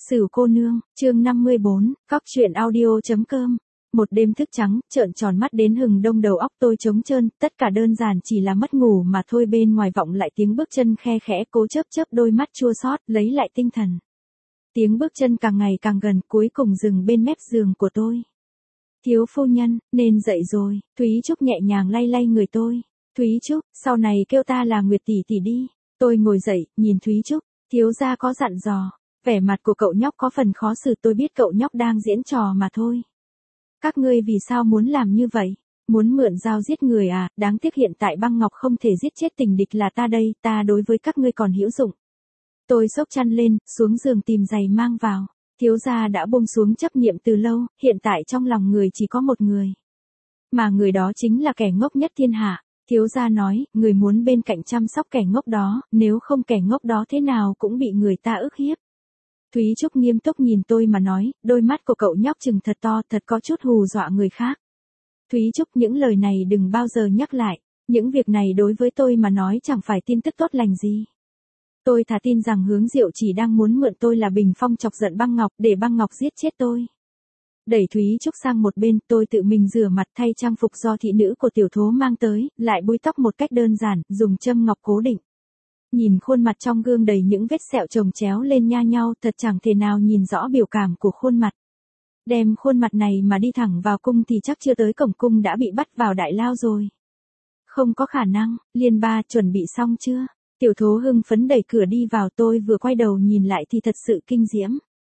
Sửu cô nương, chương 54, cóc truyện audio.com. Một đêm thức trắng, trợn tròn mắt đến hừng đông, đầu óc tôi trống trơn, tất cả đơn giản chỉ là mất ngủ mà thôi. Bên ngoài vọng lại tiếng bước chân khe khẽ, cố chớp chớp đôi mắt chua xót, lấy lại tinh thần. Tiếng bước chân càng ngày càng gần, cuối cùng dừng bên mép giường của tôi. Thiếu phu nhân, nên dậy rồi. Thúy Trúc nhẹ nhàng lay lay người tôi. Thúy Trúc, sau này kêu ta là Nguyệt tỷ tỷ đi. Tôi ngồi dậy, nhìn Thúy Trúc, thiếu gia có dặn dò. Vẻ mặt của cậu nhóc có phần khó xử, tôi biết cậu nhóc đang diễn trò mà thôi. Các ngươi vì sao muốn làm như vậy? Muốn mượn dao giết người à? Đáng tiếc hiện tại băng ngọc không thể giết chết tình địch là ta đây, ta đối với các ngươi còn hữu dụng. Tôi xốc chăn lên, xuống giường tìm giày mang vào. Thiếu gia đã buông xuống chấp niệm từ lâu, hiện tại trong lòng người chỉ có một người. Mà người đó chính là kẻ ngốc nhất thiên hạ. Thiếu gia nói, người muốn bên cạnh chăm sóc kẻ ngốc đó, nếu không kẻ ngốc đó thế nào cũng bị người ta ức hiếp. Thúy Trúc nghiêm túc nhìn tôi mà nói, đôi mắt của cậu nhóc trừng thật to, thật có chút hù dọa người khác. Thúy Trúc, những lời này đừng bao giờ nhắc lại, những việc này đối với tôi mà nói chẳng phải tin tức tốt lành gì. Tôi thà tin rằng Hướng Diệu chỉ đang muốn mượn tôi là bình phong chọc giận băng ngọc để băng ngọc giết chết tôi. Đẩy Thúy Trúc sang một bên, tôi tự mình rửa mặt thay trang phục do thị nữ của tiểu thố mang tới, lại búi tóc một cách đơn giản, dùng châm ngọc cố định. Nhìn khuôn mặt trong gương đầy những vết sẹo chồng chéo lên nha nhau, thật chẳng thể nào nhìn rõ biểu cảm của khuôn mặt. Đem khuôn mặt này mà đi thẳng vào cung thì chắc chưa tới cổng cung đã bị bắt vào đại lao rồi. Không có khả năng. Liên ba, chuẩn bị xong chưa? Tiểu thố hưng phấn đẩy cửa đi vào, tôi vừa quay đầu nhìn lại thì thật sự kinh diễm.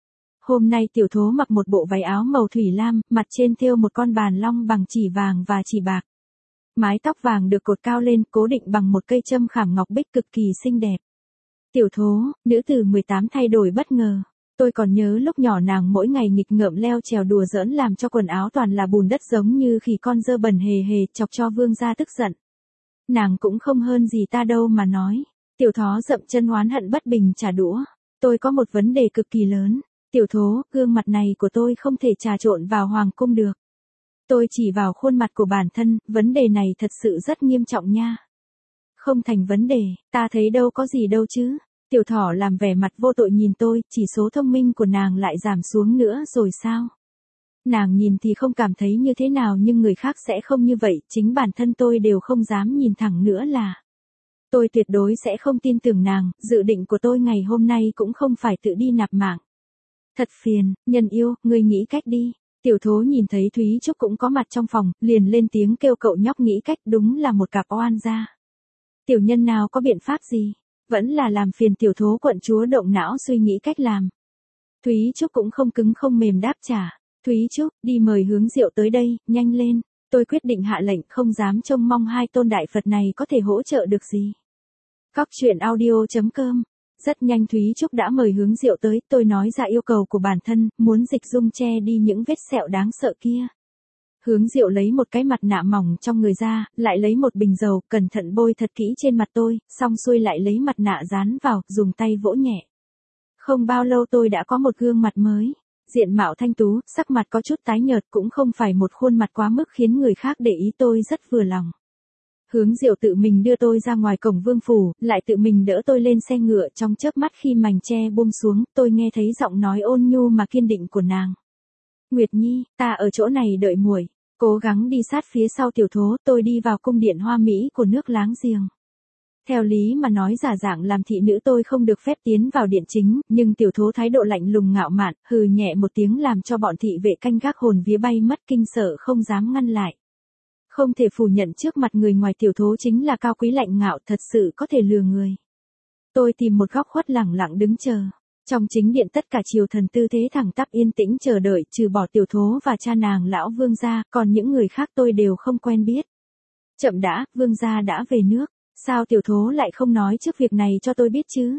Hôm nay tiểu thố mặc một bộ váy áo màu thủy lam, mặt trên thêu một con bàn long bằng chỉ vàng và chỉ bạc. Mái tóc vàng được cột cao lên, cố định bằng một cây châm khảm ngọc bích cực kỳ xinh đẹp. Tiểu thố, nữ tử 18 thay đổi bất ngờ. Tôi còn nhớ lúc nhỏ nàng mỗi ngày nghịch ngợm leo trèo đùa giỡn làm cho quần áo toàn là bùn đất giống như khỉ con dơ bẩn hề hề, chọc cho vương gia tức giận. Nàng cũng không hơn gì ta đâu mà nói. Tiểu thó dậm chân oán hận bất bình trả đũa. Tôi có một vấn đề cực kỳ lớn. Tiểu thố, gương mặt này của tôi không thể trà trộn vào hoàng cung được. Tôi chỉ vào khuôn mặt của bản thân, vấn đề này thật sự rất nghiêm trọng nha. Không thành vấn đề, ta thấy đâu có gì đâu chứ. Tiểu thỏ làm vẻ mặt vô tội nhìn tôi, chỉ số thông minh của nàng lại giảm xuống nữa rồi sao? Nàng nhìn thì không cảm thấy như thế nào nhưng người khác sẽ không như vậy, chính bản thân tôi đều không dám nhìn thẳng nữa là. Tôi tuyệt đối sẽ không tin tưởng nàng, dự định của tôi ngày hôm nay cũng không phải tự đi nạp mạng. Thật phiền, nhân yêu, ngươi nghĩ cách đi. Tiểu thố nhìn thấy Thúy Trúc cũng có mặt trong phòng, liền lên tiếng kêu cậu nhóc nghĩ cách, đúng là một cặp oan gia. Tiểu nhân nào có biện pháp gì? Vẫn là làm phiền tiểu thố quận chúa động não suy nghĩ cách làm. Thúy Trúc cũng không cứng không mềm đáp trả. Thúy Trúc, đi mời Hướng Diệu tới đây, nhanh lên. Tôi quyết định hạ lệnh, không dám trông mong hai tôn đại Phật này có thể hỗ trợ được gì. Cóc truyện audio.com. Rất nhanh Thúy Trúc đã mời Hướng Diệu tới, tôi nói ra yêu cầu của bản thân, muốn dịch dung che đi những vết sẹo đáng sợ kia. Hướng Diệu lấy một cái mặt nạ mỏng trong người ra, lại lấy một bình dầu, cẩn thận bôi thật kỹ trên mặt tôi, xong xuôi lại lấy mặt nạ dán vào, dùng tay vỗ nhẹ. Không bao lâu tôi đã có một gương mặt mới. Diện mạo thanh tú, sắc mặt có chút tái nhợt, cũng không phải một khuôn mặt quá mức khiến người khác để ý, tôi rất vừa lòng. Hướng Diệu tự mình đưa tôi ra ngoài cổng vương phủ, lại tự mình đỡ tôi lên xe ngựa, trong chớp mắt khi mành che buông xuống, tôi nghe thấy giọng nói ôn nhu mà kiên định của nàng. Nguyệt Nhi, ta ở chỗ này đợi muội, cố gắng đi sát phía sau tiểu thố, tôi đi vào cung điện hoa mỹ của nước láng giềng. Theo lý mà nói giả dạng làm thị nữ tôi không được phép tiến vào điện chính, nhưng tiểu thố thái độ lạnh lùng ngạo mạn, hừ nhẹ một tiếng làm cho bọn thị vệ canh gác hồn vía bay mất kinh sợ không dám ngăn lại. Không thể phủ nhận trước mặt người ngoài tiểu thố chính là cao quý lạnh ngạo, thật sự có thể lừa người. Tôi tìm một góc khuất lẳng lặng đứng chờ. Trong chính điện tất cả triều thần tư thế thẳng tắp yên tĩnh chờ đợi, trừ bỏ tiểu thố và cha nàng lão vương gia, còn những người khác tôi đều không quen biết. Chậm đã, vương gia đã về nước, sao tiểu thố lại không nói trước việc này cho tôi biết chứ?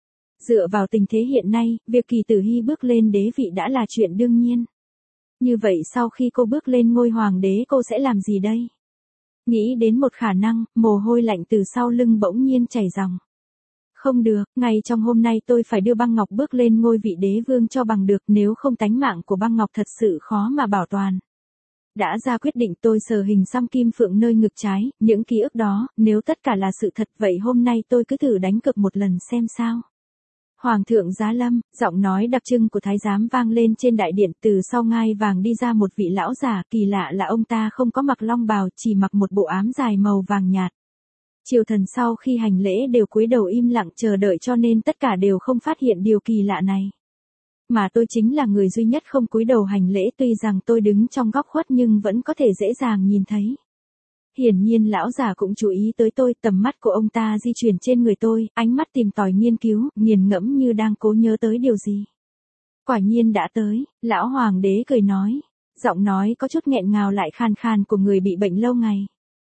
Dựa vào tình thế hiện nay, việc Kỳ Tử Hy bước lên đế vị đã là chuyện đương nhiên. Như vậy sau khi cô bước lên ngôi hoàng đế cô sẽ làm gì đây? Nghĩ đến một khả năng, mồ hôi lạnh từ sau lưng bỗng nhiên chảy ròng. Không được, ngay trong hôm nay tôi phải đưa băng ngọc bước lên ngôi vị đế vương cho bằng được, nếu không tánh mạng của băng ngọc thật sự khó mà bảo toàn. Đã ra quyết định tôi sờ hình xăm kim phượng nơi ngực trái, những ký ức đó, nếu tất cả là sự thật vậy hôm nay tôi cứ thử đánh cược một lần xem sao. Hoàng thượng giá lâm, giọng nói đặc trưng của thái giám vang lên trên đại điện, từ sau ngai vàng đi ra một vị lão giả, kỳ lạ là ông ta không có mặc long bào, chỉ mặc một bộ ám dài màu vàng nhạt. Triều thần sau khi hành lễ đều cúi đầu im lặng chờ đợi, cho nên tất cả đều không phát hiện điều kỳ lạ này. Mà tôi chính là người duy nhất không cúi đầu hành lễ, tuy rằng tôi đứng trong góc khuất nhưng vẫn có thể dễ dàng nhìn thấy. Hiển nhiên lão già cũng chú ý tới tôi, tầm mắt của ông ta di chuyển trên người tôi, ánh mắt tìm tòi nghiên cứu, nghiền ngẫm như đang cố nhớ tới điều gì. Quả nhiên đã tới, lão hoàng đế cười nói, giọng nói có chút nghẹn ngào lại khàn khàn của người bị bệnh lâu ngày.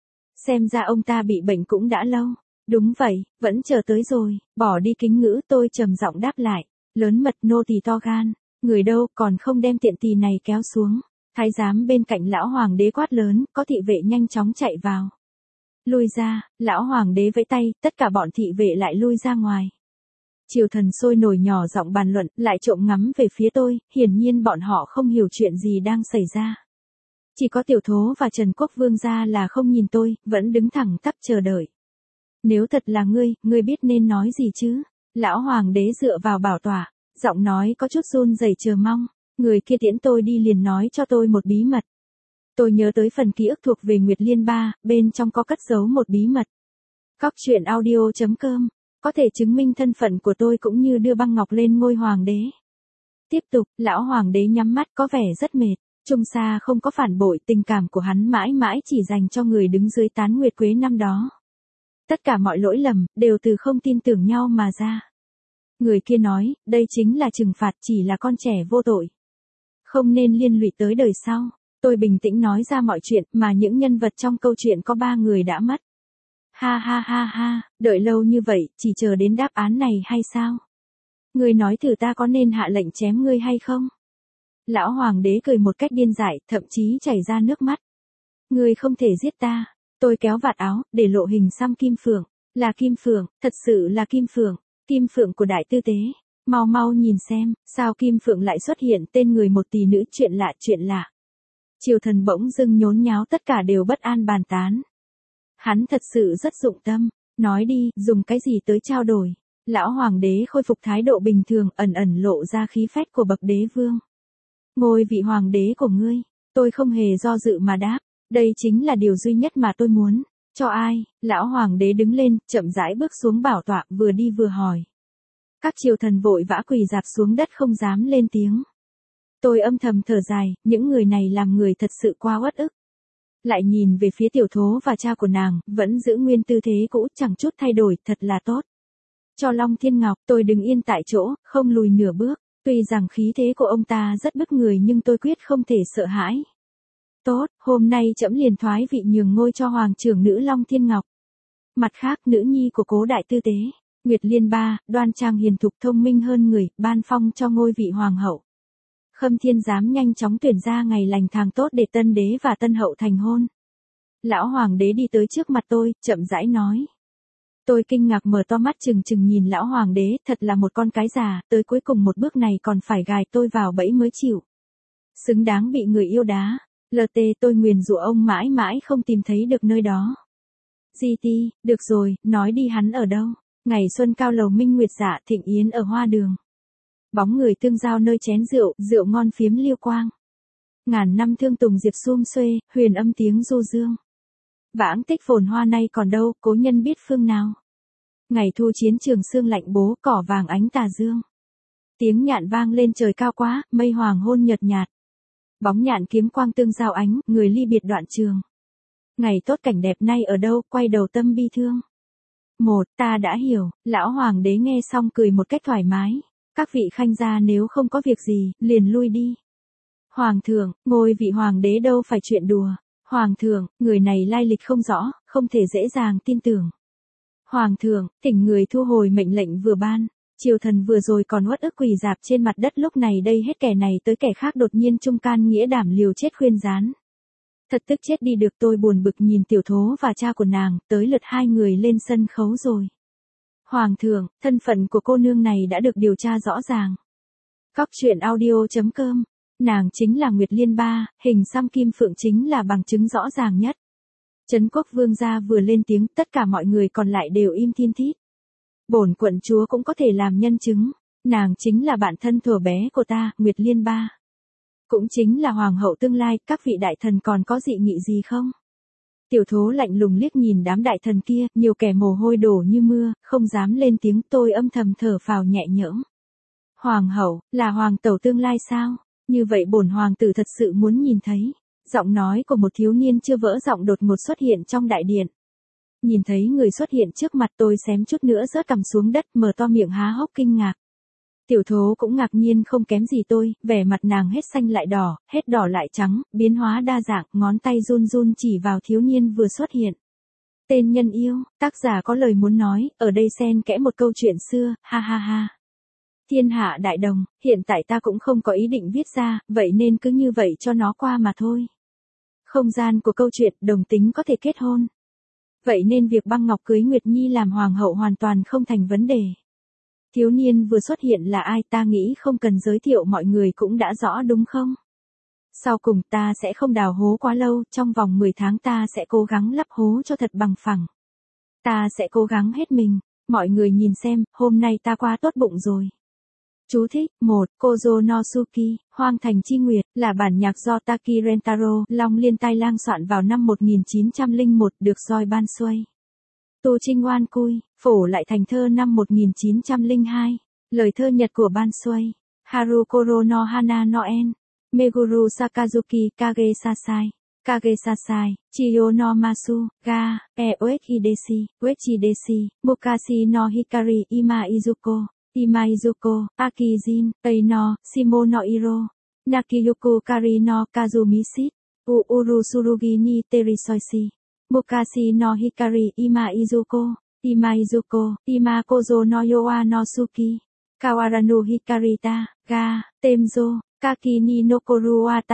Xem ra ông ta bị bệnh cũng đã lâu. Đúng vậy, vẫn chờ tới rồi, bỏ đi kính ngữ, tôi trầm giọng đáp lại, lớn mật nô tỳ to gan, người đâu còn không đem tiện tỳ này kéo xuống. Thái giám bên cạnh lão hoàng đế quát lớn, có thị vệ nhanh chóng chạy vào. Lui ra, lão hoàng đế vẫy tay, tất cả bọn thị vệ lại lui ra ngoài. Triều thần sôi nổi nhỏ giọng bàn luận, lại trộm ngắm về phía tôi, hiển nhiên bọn họ không hiểu chuyện gì đang xảy ra. Chỉ có Tiểu Thố và Trần Quốc Vương gia là không nhìn tôi, vẫn đứng thẳng tắp chờ đợi. Nếu thật là ngươi biết nên nói gì chứ? Lão hoàng đế dựa vào bảo tọa, giọng nói có chút run rẩy chờ mong. Người kia tiễn tôi đi liền nói cho tôi một bí mật. Tôi nhớ tới phần ký ức thuộc về Nguyệt Liên Ba, bên trong có cất giấu một bí mật. Cóc truyện audio.com, có thể chứng minh thân phận của tôi cũng như đưa băng ngọc lên ngôi hoàng đế. Tiếp tục, lão hoàng đế nhắm mắt có vẻ rất mệt. Trung Sa không có phản bội, tình cảm của hắn mãi mãi chỉ dành cho người đứng dưới tán nguyệt quế năm đó. Tất cả mọi lỗi lầm, đều từ không tin tưởng nhau mà ra. Người kia nói, đây chính là trừng phạt, chỉ là con trẻ vô tội. Không nên liên lụy tới đời sau. Tôi bình tĩnh nói ra mọi chuyện, mà những nhân vật trong câu chuyện có 3 người đã mất. Ha ha ha ha, đợi lâu như vậy, chỉ chờ đến đáp án này hay sao? Ngươi nói thử ta có nên hạ lệnh chém ngươi hay không? Lão hoàng đế cười một cách điên dại, thậm chí chảy ra nước mắt. Ngươi không thể giết ta. Tôi kéo vạt áo, để lộ hình xăm kim phượng. Là kim phượng, thật sự là kim phượng. Kim phượng của đại tư tế. Mau mau nhìn xem, sao kim phượng lại xuất hiện tên người một tỷ nữ, chuyện lạ chuyện lạ. Triều thần bỗng dưng nhốn nháo, tất cả đều bất an bàn tán. Hắn thật sự rất dụng tâm. Nói đi, dùng cái gì tới trao đổi? Lão hoàng đế khôi phục thái độ bình thường, ẩn ẩn lộ ra khí phách của bậc đế vương. Ngôi vị hoàng đế của ngươi, tôi không hề do dự mà đáp, đây chính là điều duy nhất mà tôi muốn. Cho ai? Lão hoàng đế đứng lên, chậm rãi bước xuống bảo tọa, vừa đi vừa hỏi. Các triều thần vội vã quỳ rạp xuống đất không dám lên tiếng. Tôi âm thầm thở dài, những người này làm người thật sự quá uất ức. Lại nhìn về phía Tiểu Thố và cha của nàng, vẫn giữ nguyên tư thế cũ, chẳng chút thay đổi, thật là tốt. Cho Long Thiên Ngọc, tôi đứng yên tại chỗ, không lùi nửa bước. Tuy rằng khí thế của ông ta rất bức người nhưng tôi quyết không thể sợ hãi. Tốt, hôm nay trẫm liền thoái vị nhường ngôi cho hoàng trưởng nữ Long Thiên Ngọc. Mặt khác, nữ nhi của cố đại tư tế, Nguyệt Liên Ba, đoan trang hiền thục thông minh hơn người, ban phong cho ngôi vị hoàng hậu. Khâm Thiên giám nhanh chóng tuyển ra ngày lành tháng tốt để tân đế và tân hậu thành hôn. Lão hoàng đế đi tới trước mặt tôi, chậm rãi nói. Tôi kinh ngạc mở to mắt trừng trừng nhìn lão hoàng đế, thật là một con cái già, tới cuối cùng một bước này còn phải gài tôi vào bẫy mới chịu. Xứng đáng bị người yêu đá. LT, tôi nguyền rủa ông mãi mãi không tìm thấy được nơi đó. GT, được rồi, nói đi, hắn ở đâu? Ngày xuân cao lầu minh nguyệt dạ thịnh yến ở hoa đường. Bóng người tương giao nơi chén rượu, rượu ngon phiếm liêu quang. Ngàn năm thương tùng diệp sum xuê, huyền âm tiếng du dương. Vãng tích phồn hoa nay còn đâu, cố nhân biết phương nào. Ngày thu chiến trường sương lạnh bố, cỏ vàng ánh tà dương. Tiếng nhạn vang lên trời cao quá, mây hoàng hôn nhợt nhạt. Bóng nhạn kiếm quang tương giao ánh, người ly biệt đoạn trường. Ngày tốt cảnh đẹp nay ở đâu, quay đầu tâm bi thương. Ta đã hiểu, lão hoàng đế nghe xong cười một cách thoải mái. Các vị khanh gia nếu không có việc gì, liền lui đi. Hoàng thượng, ngôi vị hoàng đế đâu phải chuyện đùa. Hoàng thượng, người này lai lịch không rõ, không thể dễ dàng tin tưởng. Hoàng thượng, thỉnh người thu hồi mệnh lệnh vừa ban. Triều thần vừa rồi còn uất ức quỳ rạp trên mặt đất, lúc này đây hết kẻ này tới kẻ khác đột nhiên trung can nghĩa đảm liều chết khuyên rán. Thật tức chết đi được, tôi buồn bực nhìn Tiểu Thố và cha của nàng, tới lượt hai người lên sân khấu rồi. Hoàng thượng, thân phận của cô nương này đã được điều tra rõ ràng. Cóc truyện audio.com, nàng chính là Nguyệt Liên Ba, hình xăm kim phượng chính là bằng chứng rõ ràng nhất. Trấn Quốc Vương gia vừa lên tiếng, tất cả mọi người còn lại đều im thiên thít. Bổn quận chúa cũng có thể làm nhân chứng. Nàng chính là bạn thân thuở bé của ta, Nguyệt Liên Ba. Cũng chính là hoàng hậu tương lai, các vị đại thần còn có dị nghị gì không? Tiểu thố lạnh lùng liếc nhìn đám đại thần kia, nhiều kẻ mồ hôi đổ như mưa, không dám lên tiếng, tôi âm thầm thở phào nhẹ nhõm. Hoàng hậu, là hoàng tẩu tương lai sao? Như vậy bổn hoàng tử thật sự muốn nhìn thấy. Giọng nói của một thiếu niên chưa vỡ giọng đột ngột xuất hiện trong đại điện. Nhìn thấy người xuất hiện trước mặt tôi xém chút nữa rớt cằm xuống đất, mở to miệng há hốc kinh ngạc. Tiểu thố cũng ngạc nhiên không kém gì tôi, vẻ mặt nàng hết xanh lại đỏ, hết đỏ lại trắng, biến hóa đa dạng, ngón tay run run chỉ vào thiếu niên vừa xuất hiện. Tên nhân yêu, tác giả có lời muốn nói, ở đây xen kẽ một câu chuyện xưa, ha ha ha. Thiên hạ đại đồng, hiện tại ta cũng không có ý định viết ra, vậy nên cứ như vậy cho nó qua mà thôi. Không gian của câu chuyện, đồng tính có thể kết hôn. Vậy nên việc Băng Ngọc cưới Nguyệt Nhi làm hoàng hậu hoàn toàn không thành vấn đề. Thiếu niên vừa xuất hiện là ai, ta nghĩ không cần giới thiệu, mọi người cũng đã rõ đúng không? Sau cùng ta sẽ không đào hố quá lâu, trong vòng 10 tháng ta sẽ cố gắng lấp hố cho thật bằng phẳng. Ta sẽ cố gắng hết mình, mọi người nhìn xem, hôm nay ta quá tốt bụng rồi. Chú thích, 1. Kozo no Suki, Hoang Thành Chi Nguyệt, là bản nhạc do Taki Rentaro, Long Liên Tai Lang soạn vào năm 1901, được Doi ban xuôi. Tu Trinh Oan Cui, phổ lại thành thơ năm 1902. Lời thơ nhật của ban xuôi. Harukoro no Hana no En. Meguru Sakazuki Kage Sasai. Kage Sasai, Chiyo no Masu, Ga, Uechi Deshi, Mukashi no Hikari Ima Izuko. Ima Izuko, Akijin, Eino, Shimo no Iro, Nakiyuku Kari no Kazumishi, Uuru Surugi ni Terisoishi, Mukashi no Hikari Ima Izuko, Ima Kozo no Yoa no Suki, Kawaranu Hikarita, Ga, Temzo, Kaki ni Nokoru wa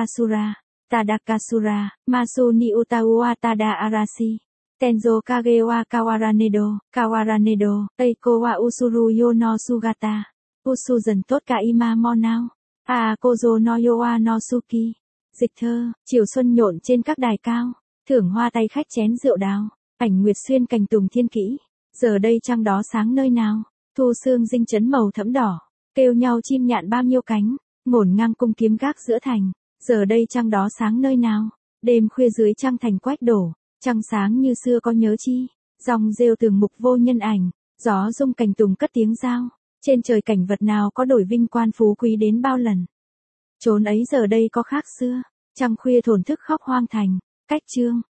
Tadakasura, Masu ni Utau wa Tada Arashi. Tenzo Kage wa Kawaranado, Eiko wa Usuru yo no Sugata, Usuzan tốt cả ima monao, Kozo no yoa no Suki. Dịch thơ, chiều xuân nhộn trên các đài cao, thưởng hoa tay khách chén rượu đào, ảnh nguyệt xuyên cành tùng thiên kỹ, giờ đây trăng đó sáng nơi nào, thu sương dinh chấn màu thẫm đỏ, kêu nhau chim nhạn bao nhiêu cánh, ngổn ngang cung kiếm gác giữa thành, giờ đây trăng đó sáng nơi nào, đêm khuya dưới trăng thành quách đổ. Trăng sáng như xưa có nhớ chi, dòng rêu tường mục vô nhân ảnh, gió rung cành tùng cất tiếng giao, trên trời cảnh vật nào có đổi vinh quang phú quý đến bao lần. Chốn ấy giờ đây có khác xưa, trăng khuya thổn thức khóc hoang thành, cách chương.